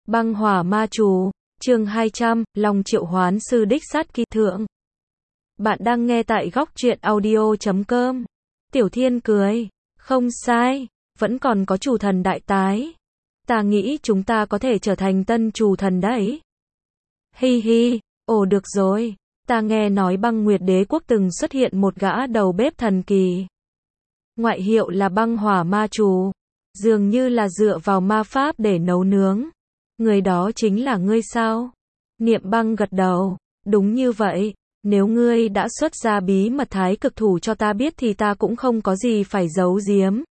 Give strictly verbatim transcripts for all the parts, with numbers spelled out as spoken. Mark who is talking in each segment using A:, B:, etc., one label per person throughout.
A: Băng hỏa ma chú, chương hai trăm, Long triệu hoán sư đích sát kỳ thượng. Bạn đang nghe tại góc truyện audio chấm com. Tiểu Thiên cười, không sai, vẫn còn có chủ thần đại tái. Ta nghĩ chúng ta có thể trở thành tân chủ thần đấy. Hi hi, ồ được rồi, ta nghe nói băng nguyệt đế quốc từng xuất hiện một gã đầu bếp thần kỳ. Ngoại hiệu là băng hỏa ma chú, dường như là dựa vào ma pháp để nấu nướng. Người đó chính là ngươi sao? Niệm Băng gật đầu, đúng như vậy, nếu ngươi đã xuất ra bí mật thái cực thủ cho ta biết thì ta cũng không có gì phải giấu giếm.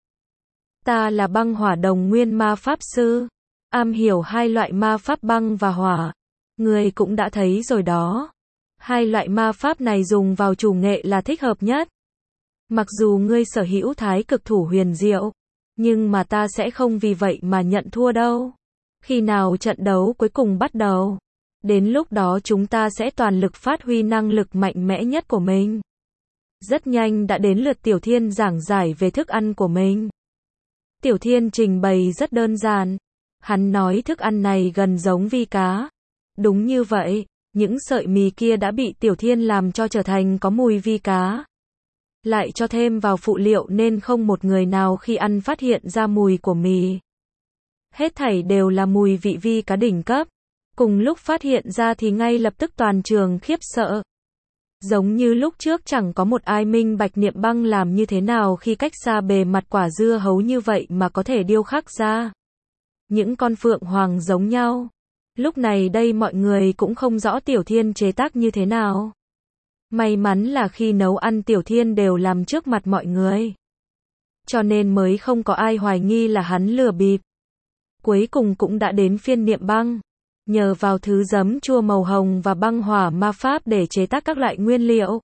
A: Ta là băng hỏa đồng nguyên ma pháp sư, am hiểu hai loại ma pháp băng và hỏa. Ngươi cũng đã thấy rồi đó. Hai loại ma pháp này dùng vào chủ nghệ là thích hợp nhất. Mặc dù ngươi sở hữu thái cực thủ huyền diệu, nhưng mà ta sẽ không vì vậy mà nhận thua đâu. Khi nào trận đấu cuối cùng bắt đầu, đến lúc đó chúng ta sẽ toàn lực phát huy năng lực mạnh mẽ nhất của mình. Rất nhanh đã đến lượt Tiểu Thiên giảng giải về thức ăn của mình. Tiểu Thiên trình bày rất đơn giản. Hắn nói thức ăn này gần giống vi cá. Đúng như vậy, những sợi mì kia đã bị Tiểu Thiên làm cho trở thành có mùi vi cá. Lại cho thêm vào phụ liệu nên không một người nào khi ăn phát hiện ra mùi của mì. Hết thảy đều là mùi vị vi cá đỉnh cấp. Cùng lúc phát hiện ra thì ngay lập tức toàn trường khiếp sợ. Giống như lúc trước chẳng có một ai minh bạch Niệm Băng làm như thế nào khi cách xa bề mặt quả dưa hấu như vậy mà có thể điêu khắc ra những con phượng hoàng giống nhau. Lúc này đây mọi người cũng không rõ Tiểu Thiên chế tác như thế nào. May mắn là khi nấu ăn Tiểu Thiên đều làm trước mặt mọi người, cho nên mới không có ai hoài nghi là hắn lừa bịp. Cuối cùng cũng đã đến phiên Niệm Băng. Nhờ vào thứ giấm chua màu hồng và băng hỏa ma pháp để chế tác các loại nguyên liệu.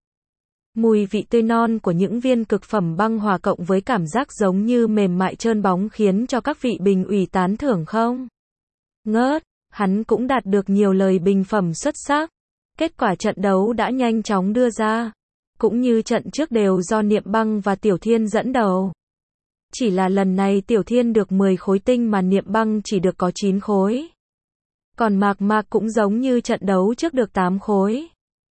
A: Mùi vị tươi non của những viên cực phẩm băng hỏa cộng với cảm giác giống như mềm mại trơn bóng khiến cho các vị bình ủy tán thưởng không ngớt. Hắn cũng đạt được nhiều lời bình phẩm xuất sắc. Kết quả trận đấu đã nhanh chóng đưa ra. Cũng như trận trước đều do Niệm Băng và Tiểu Thiên dẫn đầu. Chỉ là lần này Tiểu Thiên được mười khối tinh mà Niệm Băng chỉ được có chín khối. Còn Mạc Mạc cũng giống như trận đấu trước được tám khối.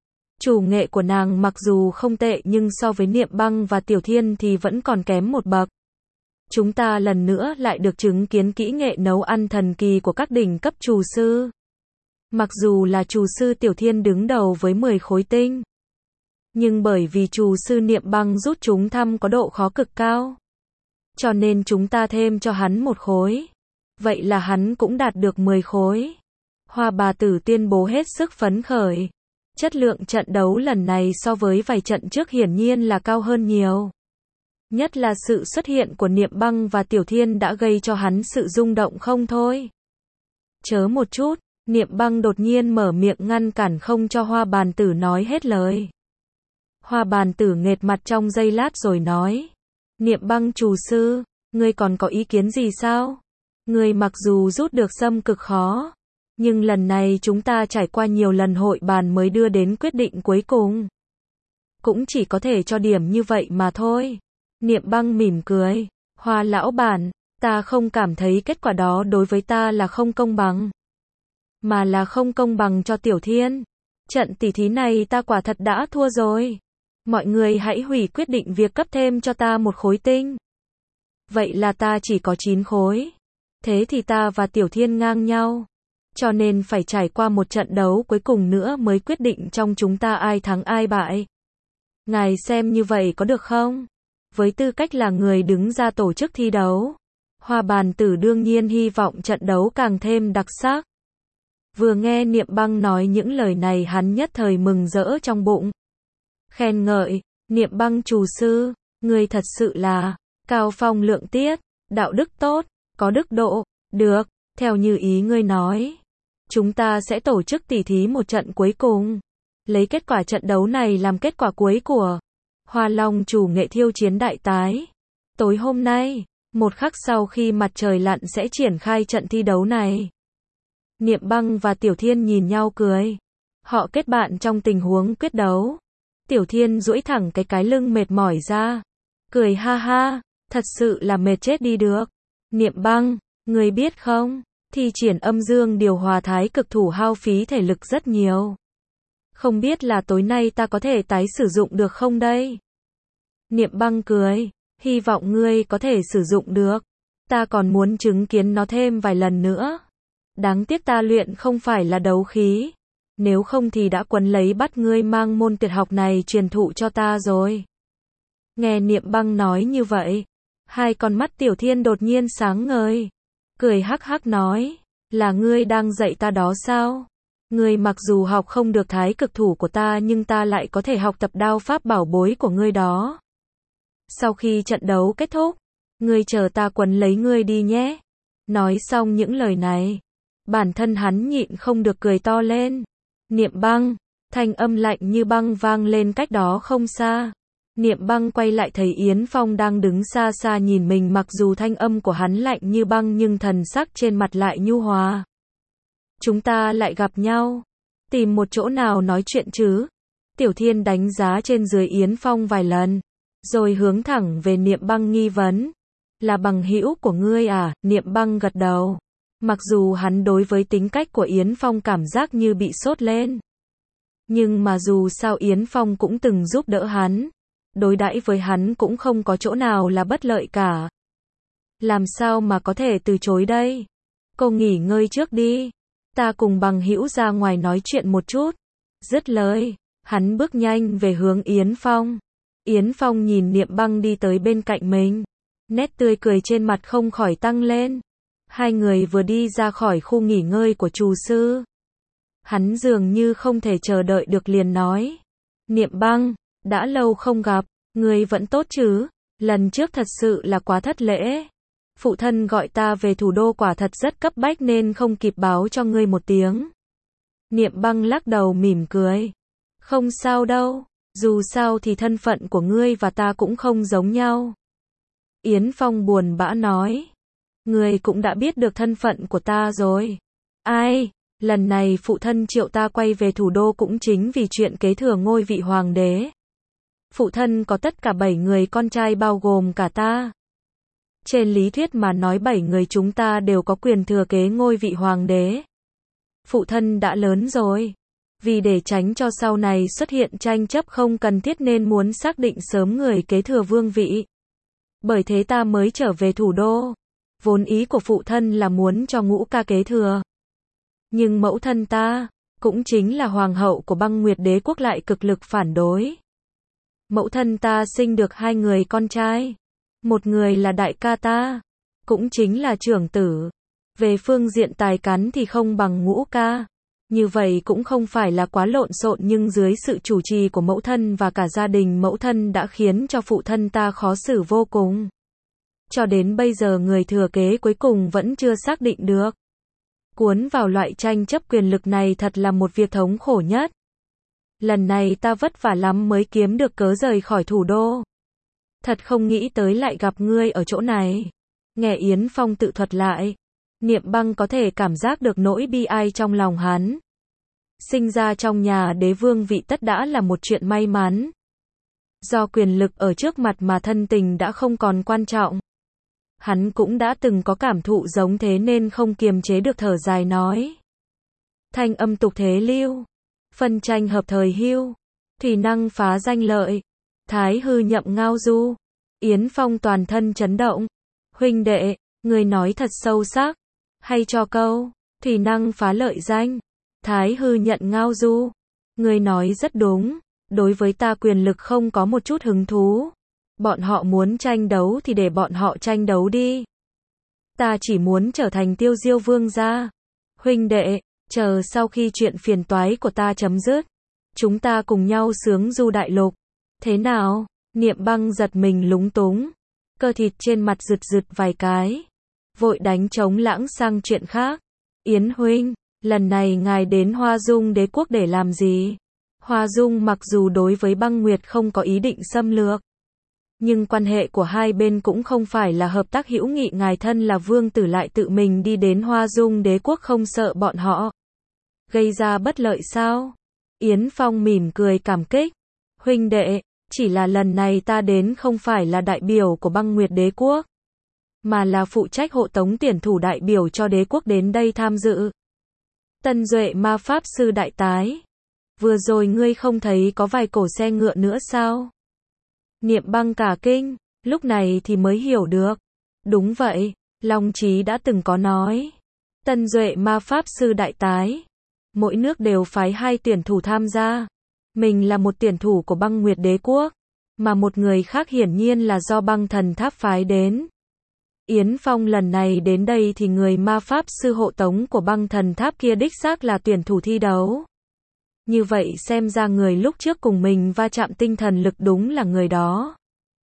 A: Chủ nghệ của nàng mặc dù không tệ nhưng so với Niệm Băng và Tiểu Thiên thì vẫn còn kém một bậc. Chúng ta lần nữa lại được chứng kiến kỹ nghệ nấu ăn thần kỳ của các đỉnh cấp厨sư. Mặc dù là厨sư Tiểu Thiên đứng đầu với mười khối tinh, nhưng bởi vì厨sư Niệm Băng rút chúng thăm có độ khó cực cao, cho nên chúng ta thêm cho hắn một khối. Vậy là hắn cũng đạt được mười khối. Hoa bà tử tuyên bố hết sức phấn khởi. Chất lượng trận đấu lần này so với vài trận trước hiển nhiên là cao hơn nhiều. Nhất là sự xuất hiện của Niệm Băng và Tiểu Thiên đã gây cho hắn sự rung động không thôi. Chớ một chút, Niệm Băng đột nhiên mở miệng ngăn cản không cho Hoa bàn tử nói hết lời. Hoa bàn tử nghệt mặt trong giây lát rồi nói. Niệm Băng chủ sư, ngươi còn có ý kiến gì sao? Ngươi mặc dù rút được sâm cực khó, nhưng lần này chúng ta trải qua nhiều lần hội bàn mới đưa đến quyết định cuối cùng. Cũng chỉ có thể cho điểm như vậy mà thôi. Niệm Băng mỉm cười. Hoa lão bản, ta không cảm thấy kết quả đó đối với ta là không công bằng. Mà là không công bằng cho Tiểu Thiên. Trận tỉ thí này ta quả thật đã thua rồi. Mọi người hãy hủy quyết định việc cấp thêm cho ta một khối tinh. Vậy là ta chỉ có chín khối. Thế thì ta và Tiểu Thiên ngang nhau. Cho nên phải trải qua một trận đấu cuối cùng nữa mới quyết định trong chúng ta ai thắng ai bại. Ngài xem như vậy có được không? Với tư cách là người đứng ra tổ chức thi đấu, Hoa bàn tử đương nhiên hy vọng trận đấu càng thêm đặc sắc. Vừa nghe Niệm Băng nói những lời này hắn nhất thời mừng rỡ trong bụng. Khen ngợi, Niệm Băng chủ sư, người thật sự là cao phong lượng tiết, đạo đức tốt, có đức độ. Được, theo như ý ngươi nói, chúng ta sẽ tổ chức tỉ thí một trận cuối cùng. Lấy kết quả trận đấu này làm kết quả cuối của Hoa Long chủ nghệ thiêu chiến đại tái. Tối hôm nay, một khắc sau khi mặt trời lặn sẽ triển khai trận thi đấu này. Niệm Băng và Tiểu Thiên nhìn nhau cười. Họ kết bạn trong tình huống quyết đấu. Tiểu Thiên duỗi thẳng cái cái lưng mệt mỏi ra. Cười ha ha, thật sự là mệt chết đi được. Niệm Băng, người biết không, Thi triển âm dương điều hòa thái cực thủ hao phí thể lực rất nhiều. Không biết là tối nay ta có thể tái sử dụng được không đây? Niệm Băng cười, hy vọng ngươi có thể sử dụng được. Ta còn muốn chứng kiến nó thêm vài lần nữa. Đáng tiếc ta luyện không phải là đấu khí. Nếu không thì đã quấn lấy bắt ngươi mang môn tuyệt học này truyền thụ cho ta rồi. Nghe Niệm Băng nói như vậy, hai con mắt Tiểu Thiên đột nhiên sáng ngời. Cười hắc hắc nói, là ngươi đang dạy ta đó sao? Ngươi mặc dù học không được thái cực thủ của ta nhưng ta lại có thể học tập đao pháp bảo bối của ngươi đó. Sau khi trận đấu kết thúc, ngươi chờ ta quấn lấy ngươi đi nhé. Nói xong những lời này, bản thân hắn nhịn không được cười to lên. Niệm Băng, thanh âm lạnh như băng vang lên cách đó không xa. Niệm Băng quay lại thấy Yến Phong đang đứng xa xa nhìn mình, mặc dù thanh âm của hắn lạnh như băng nhưng thần sắc trên mặt lại nhu hòa. Chúng ta lại gặp nhau. Tìm một chỗ nào nói chuyện chứ? Tiểu Thiên đánh giá trên dưới Yến Phong vài lần, rồi hướng thẳng về Niệm Băng nghi vấn. Là bằng hữu của ngươi à? Niệm Băng gật đầu. Mặc dù hắn đối với tính cách của Yến Phong cảm giác như bị sốt lên. Nhưng mà dù sao Yến Phong cũng từng giúp đỡ hắn. Đối đãi với hắn cũng không có chỗ nào là bất lợi cả. Làm sao mà có thể từ chối đây? Cô nghỉ ngơi trước đi. Ta cùng bằng hữu ra ngoài nói chuyện một chút. Dứt lời, hắn bước nhanh về hướng Yến Phong. Yến Phong nhìn Niệm Băng đi tới bên cạnh mình. Nét tươi cười trên mặt không khỏi tăng lên. Hai người vừa đi ra khỏi khu nghỉ ngơi của Trù sư. Hắn dường như không thể chờ đợi được liền nói. Niệm Băng, đã lâu không gặp, ngươi vẫn tốt chứ? Lần trước thật sự là quá thất lễ. Phụ thân gọi ta về thủ đô quả thật rất cấp bách nên không kịp báo cho ngươi một tiếng. Niệm Băng lắc đầu mỉm cười. Không sao đâu, dù sao thì thân phận của ngươi và ta cũng không giống nhau. Yến Phong buồn bã nói. Ngươi cũng đã biết được thân phận của ta rồi. Ai, lần này phụ thân triệu ta quay về thủ đô cũng chính vì chuyện kế thừa ngôi vị hoàng đế. Phụ thân có tất cả bảy người con trai bao gồm cả ta. Trên lý thuyết mà nói bảy người chúng ta đều có quyền thừa kế ngôi vị hoàng đế. Phụ thân đã lớn rồi. Vì để tránh cho sau này xuất hiện tranh chấp không cần thiết nên muốn xác định sớm người kế thừa vương vị. Bởi thế ta mới trở về thủ đô. Vốn ý của phụ thân là muốn cho Ngũ ca kế thừa. Nhưng mẫu thân ta, cũng chính là hoàng hậu của Băng Nguyệt Đế quốc lại cực lực phản đối. Mẫu thân ta sinh được hai người con trai. Một người là đại ca ta, cũng chính là trưởng tử. Về phương diện tài cán thì không bằng Ngũ ca. Như vậy cũng không phải là quá lộn xộn nhưng dưới sự chủ trì của mẫu thân và cả gia đình mẫu thân đã khiến cho phụ thân ta khó xử vô cùng. Cho đến bây giờ người thừa kế cuối cùng vẫn chưa xác định được. Cuốn vào loại tranh chấp quyền lực này thật là một việc thống khổ nhất. Lần này ta vất vả lắm mới kiếm được cớ rời khỏi thủ đô. Thật không nghĩ tới lại gặp ngươi ở chỗ này. Nghe Yến Phong tự thuật lại, Niệm Băng có thể cảm giác được nỗi bi ai trong lòng hắn. Sinh ra trong nhà đế vương vị tất đã là một chuyện may mắn. Do quyền lực ở trước mặt mà thân tình đã không còn quan trọng. Hắn cũng đã từng có cảm thụ giống thế nên không kiềm chế được thở dài nói. Thanh âm tục thế lưu. Phân tranh hợp thời hưu. Thủy năng phá danh lợi. Thái hư nhậm ngao du. Yến Phong toàn thân chấn động. Huynh đệ, người nói thật sâu sắc. Hay cho câu, thủy năng phá lợi danh. Thái hư nhận ngao du. Người nói rất đúng. Đối với ta quyền lực không có một chút hứng thú. Bọn họ muốn tranh đấu thì để bọn họ tranh đấu đi. Ta chỉ muốn trở thành tiêu diêu vương gia. Huynh đệ, chờ sau khi chuyện phiền toái của ta chấm dứt. Chúng ta cùng nhau sướng du đại lục. Thế nào? Niệm Băng giật mình lúng túng. Cơ thịt trên mặt rực rực vài cái. Vội đánh trống lãng sang chuyện khác. Yến huynh, lần này ngài đến Hoa Dung đế quốc để làm gì? Hoa Dung mặc dù đối với Băng Nguyệt không có ý định xâm lược. Nhưng quan hệ của hai bên cũng không phải là hợp tác hữu nghị, ngài thân là vương tử lại tự mình đi đến Hoa Dung đế quốc không sợ bọn họ gây ra bất lợi sao? Yến Phong mỉm cười cảm kích. Huynh đệ, chỉ là lần này ta đến không phải là đại biểu của Băng Nguyệt đế quốc. mà là phụ trách hộ tống tuyển thủ đại biểu cho đế quốc đến đây tham dự. Tân Duệ ma pháp sư đại tái. Vừa rồi ngươi không thấy có vài cổ xe ngựa nữa sao? Niệm Băng cả kinh, lúc này thì mới hiểu được. Đúng vậy, Long Chí đã từng có nói. Tân Duệ ma pháp sư đại tái. Mỗi nước đều phái hai tuyển thủ tham gia. Mình là một tuyển thủ của Băng Nguyệt Đế Quốc, mà một người khác hiển nhiên là do Băng Thần Tháp phái đến. Yến Phong lần này đến đây thì người ma pháp sư hộ tống của Băng Thần Tháp kia đích xác là tuyển thủ thi đấu. Như vậy xem ra người lúc trước cùng mình va chạm tinh thần lực đúng là người đó.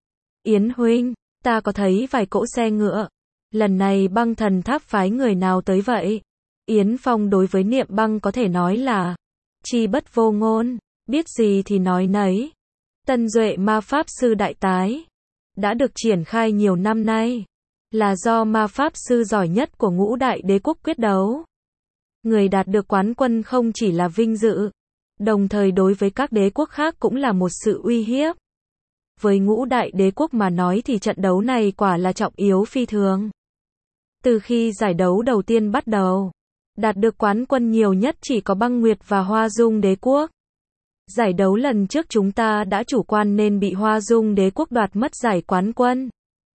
A: Yến huynh, ta có thấy vài cỗ xe ngựa. Lần này Băng Thần Tháp phái người nào tới vậy? Yến Phong đối với Niệm Băng có thể nói là chi bất vô ngôn, biết gì thì nói nấy. Tân Duệ ma pháp sư đại tái đã được triển khai nhiều năm nay, là do ma pháp sư giỏi nhất của ngũ đại đế quốc quyết đấu. Người đạt được quán quân không chỉ là vinh dự, đồng thời đối với các đế quốc khác cũng là một sự uy hiếp. Với ngũ đại đế quốc mà nói thì trận đấu này quả là trọng yếu phi thường. Từ khi giải đấu đầu tiên bắt đầu, đạt được quán quân nhiều nhất chỉ có Băng Nguyệt và Hoa Dung đế quốc. Giải đấu lần trước chúng ta đã chủ quan nên bị Hoa Dung đế quốc đoạt mất giải quán quân.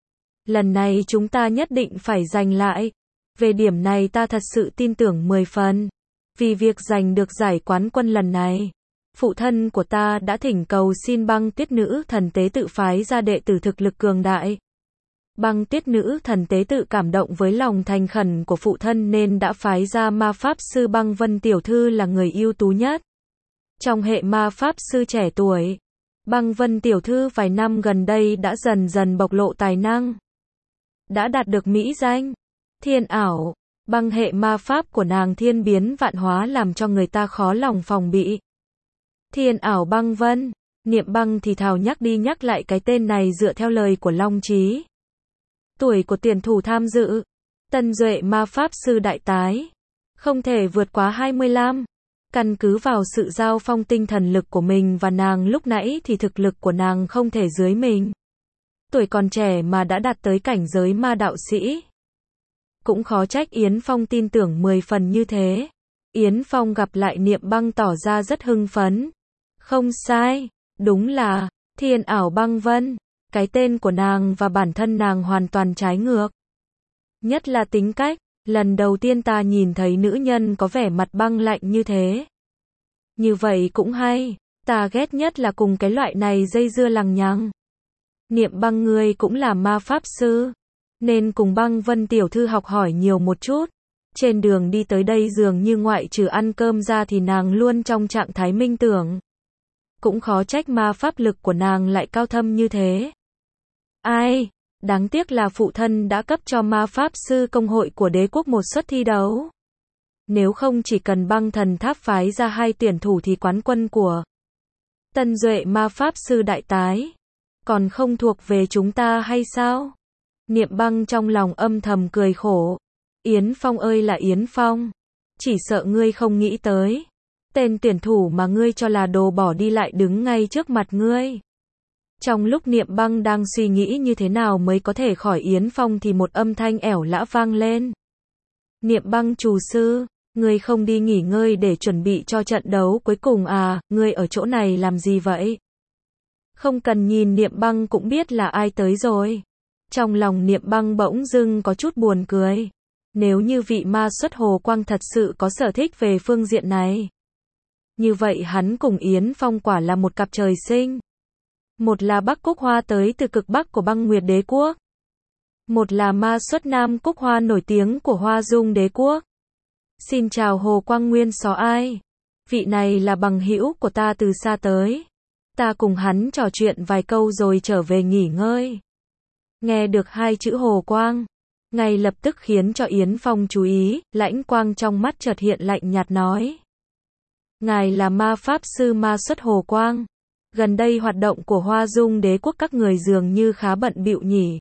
A: Lần này chúng ta nhất định phải giành lại. Về điểm này ta thật sự tin tưởng mười phần. Vì việc giành được giải quán quân lần này, phụ thân của ta đã thỉnh cầu xin Băng Tuyết Nữ thần tế tự phái ra đệ tử thực lực cường đại. Băng Tuyết Nữ thần tế tự cảm động với lòng thành khẩn của phụ thân nên đã phái ra ma pháp sư Băng Vân tiểu thư là người ưu tú nhất. Trong hệ ma pháp sư trẻ tuổi, Băng Vân tiểu thư vài năm gần đây đã dần dần bộc lộ tài năng. Đã đạt được mỹ danh thiên ảo. Băng hệ ma pháp của nàng thiên biến vạn hóa làm cho người ta khó lòng phòng bị. Thiên ảo Băng Vân, Niệm Băng thì thào nhắc đi nhắc lại cái tên này dựa theo lời của Long Chí. Tuổi của tuyển thủ tham dự, Tân Duệ ma pháp sư đại tái, không thể vượt quá hai mươi lăm. Căn cứ vào sự giao phong tinh thần lực của mình và nàng lúc nãy thì thực lực của nàng không thể dưới mình. Tuổi còn trẻ mà đã đạt tới cảnh giới ma đạo sĩ. Cũng khó trách Yến Phong tin tưởng mười phần như thế. Yến Phong gặp lại Niệm Băng tỏ ra rất hưng phấn. Không sai, đúng là thiên ảo Băng Vân. Cái tên của nàng và bản thân nàng hoàn toàn trái ngược. Nhất là tính cách, lần đầu tiên ta nhìn thấy nữ nhân có vẻ mặt băng lạnh như thế. Như vậy cũng hay, ta ghét nhất là cùng cái loại này dây dưa lằng nhằng. Niệm Băng ngươi cũng là ma pháp sư, nên cùng Băng Vân tiểu thư học hỏi nhiều một chút. Trên đường đi tới đây dường như ngoại trừ ăn cơm ra thì nàng luôn trong trạng thái minh tưởng. Cũng khó trách ma pháp lực của nàng lại cao thâm như thế. Ai, đáng tiếc là phụ thân đã cấp cho ma pháp sư công hội của đế quốc một suất thi đấu. Nếu không chỉ cần Băng Thần Tháp phái ra hai tuyển thủ thì quán quân của Tân Duệ ma pháp sư đại tái còn không thuộc về chúng ta hay sao? Niệm Băng trong lòng âm thầm cười khổ. Yến Phong ơi là Yến Phong, chỉ sợ ngươi không nghĩ tới. Tên tuyển thủ mà ngươi cho là đồ bỏ đi lại đứng ngay trước mặt ngươi. Trong lúc Niệm Băng đang suy nghĩ như thế nào mới có thể khỏi Yến Phong thì một âm thanh ẻo lã vang lên. Niệm Băng chủ sư, ngươi không đi nghỉ ngơi để chuẩn bị cho trận đấu cuối cùng à, ngươi ở chỗ này làm gì vậy? Không cần nhìn Niệm Băng cũng biết là ai tới rồi. Trong lòng Niệm Băng bỗng dưng có chút buồn cười. Nếu như vị ma xuất Hồ Quang thật sự có sở thích về phương diện này, như vậy hắn cùng Yến Phong quả là một cặp trời sinh. Một là Bắc Cúc Hoa tới từ cực Bắc của Băng Nguyệt Đế Quốc. Một là ma xuất Nam Cúc Hoa nổi tiếng của Hoa Dung Đế Quốc. Xin chào Hồ Quang Nguyên xó ai. Vị này là bằng hữu của ta từ xa tới. Ta cùng hắn trò chuyện vài câu rồi trở về nghỉ ngơi. Nghe được hai chữ Hồ Quang, ngay lập tức khiến cho Yến Phong chú ý, lãnh quang trong mắt chợt hiện lạnh nhạt nói. Ngài là ma pháp sư ma xuất Hồ Quang. Gần đây hoạt động của Hoa Dung Đế Quốc các người dường như khá bận bịu nhỉ.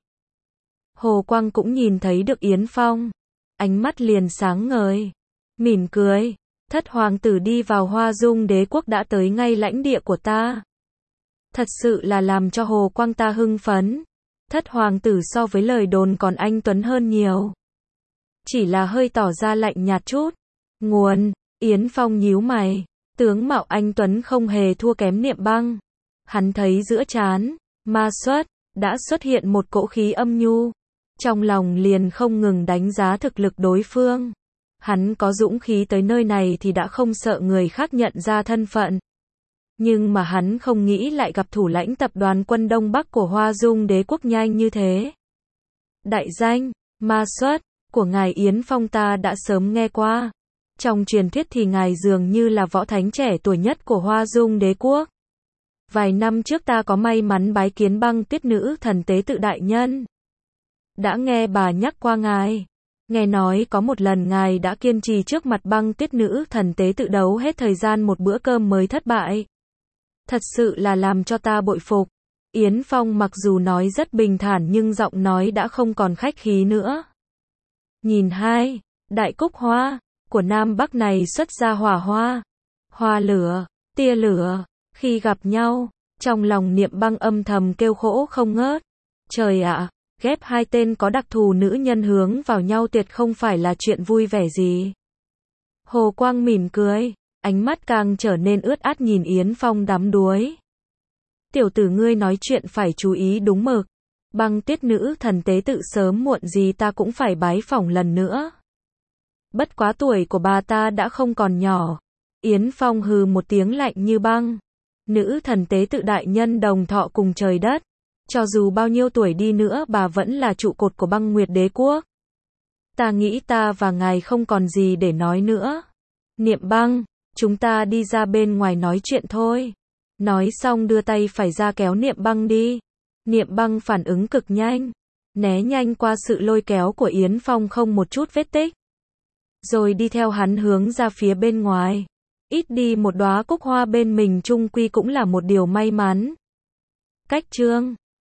A: Hồ Quang cũng nhìn thấy được Yến Phong. Ánh mắt liền sáng ngời. Mỉm cười. Thất hoàng tử đi vào Hoa Dung Đế Quốc đã tới ngay lãnh địa của ta. Thật sự là làm cho Hồ Quang ta hưng phấn. Thất hoàng tử so với lời đồn còn anh tuấn hơn nhiều. Chỉ là hơi tỏ ra lạnh nhạt chút. Nguồn, Yến Phong nhíu mày. Tướng mạo anh tuấn không hề thua kém Niệm Băng. Hắn thấy giữa trán Ma Xuất đã xuất hiện một cỗ khí âm nhu. Trong lòng liền không ngừng đánh giá thực lực đối phương. Hắn có dũng khí tới nơi này thì đã không sợ người khác nhận ra thân phận. Nhưng mà hắn không nghĩ lại gặp thủ lãnh tập đoàn quân Đông Bắc của Hoa Dung Đế quốc nhanh như thế. Đại danh, Ma Xuất, của ngài Yến Phong ta đã sớm nghe qua. Trong truyền thuyết thì ngài dường như là võ thánh trẻ tuổi nhất của Hoa Dung Đế quốc. Vài năm trước ta có may mắn bái kiến Băng Tuyết Nữ Thần Tế Tự đại nhân. Đã nghe bà nhắc qua ngài. Nghe nói có một lần ngài đã kiên trì trước mặt Băng Tuyết Nữ Thần Tế Tự đấu hết thời gian một bữa cơm mới thất bại. Thật sự là làm cho ta bội phục. Yến Phong mặc dù nói rất bình thản nhưng giọng nói đã không còn khách khí nữa. Nhìn hai, đại cúc hoa của Nam Bắc này xuất ra hỏa hoa, hoa lửa, tia lửa, khi gặp nhau, trong lòng Niệm Băng âm thầm kêu khổ không ngớt. Trời ạ, ghép hai tên có đặc thù nữ nhân hướng vào nhau tuyệt không phải là chuyện vui vẻ gì. Hồ Quang mỉm cười, ánh mắt càng trở nên ướt át nhìn Yến Phong đắm đuối. Tiểu tử ngươi nói chuyện phải chú ý đúng mực. Băng Tuyết Nữ Thần Tế Tự sớm muộn gì ta cũng phải bái phỏng lần nữa. Bất quá tuổi của bà ta đã không còn nhỏ. Yến Phong hừ một tiếng lạnh như băng. Nữ Thần Tế Tự đại nhân đồng thọ cùng trời đất. Cho dù bao nhiêu tuổi đi nữa bà vẫn là trụ cột của Băng Nguyệt Đế quốc. Ta nghĩ ta và ngài không còn gì để nói nữa. Niệm Băng, chúng ta đi ra bên ngoài nói chuyện thôi. Nói xong đưa tay phải ra kéo Niệm Băng đi. Niệm Băng phản ứng cực nhanh. Né nhanh qua sự lôi kéo của Yến Phong không một chút vết tích. Rồi đi theo hắn hướng ra phía bên ngoài. Ít đi một đóa cúc hoa bên mình chung quy cũng là một điều may mắn. Cách chương